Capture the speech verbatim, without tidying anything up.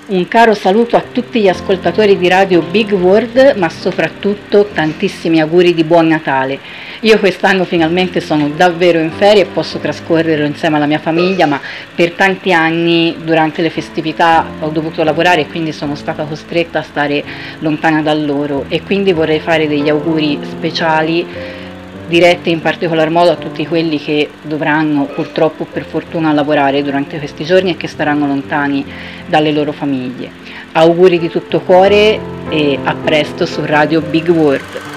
Un caro saluto a tutti gli ascoltatori di Radio Big World, ma soprattutto tantissimi auguri di buon Natale. Io quest'anno finalmente sono davvero in ferie e posso trascorrerlo insieme alla mia famiglia, ma per tanti anni durante le festività ho dovuto lavorare e quindi sono stata costretta a stare lontana da loro, e quindi vorrei fare degli auguri speciali dirette in particolar modo a tutti quelli che dovranno purtroppo per fortuna lavorare durante questi giorni e che staranno lontani dalle loro famiglie. Auguri di tutto cuore e a presto su Radio Big World.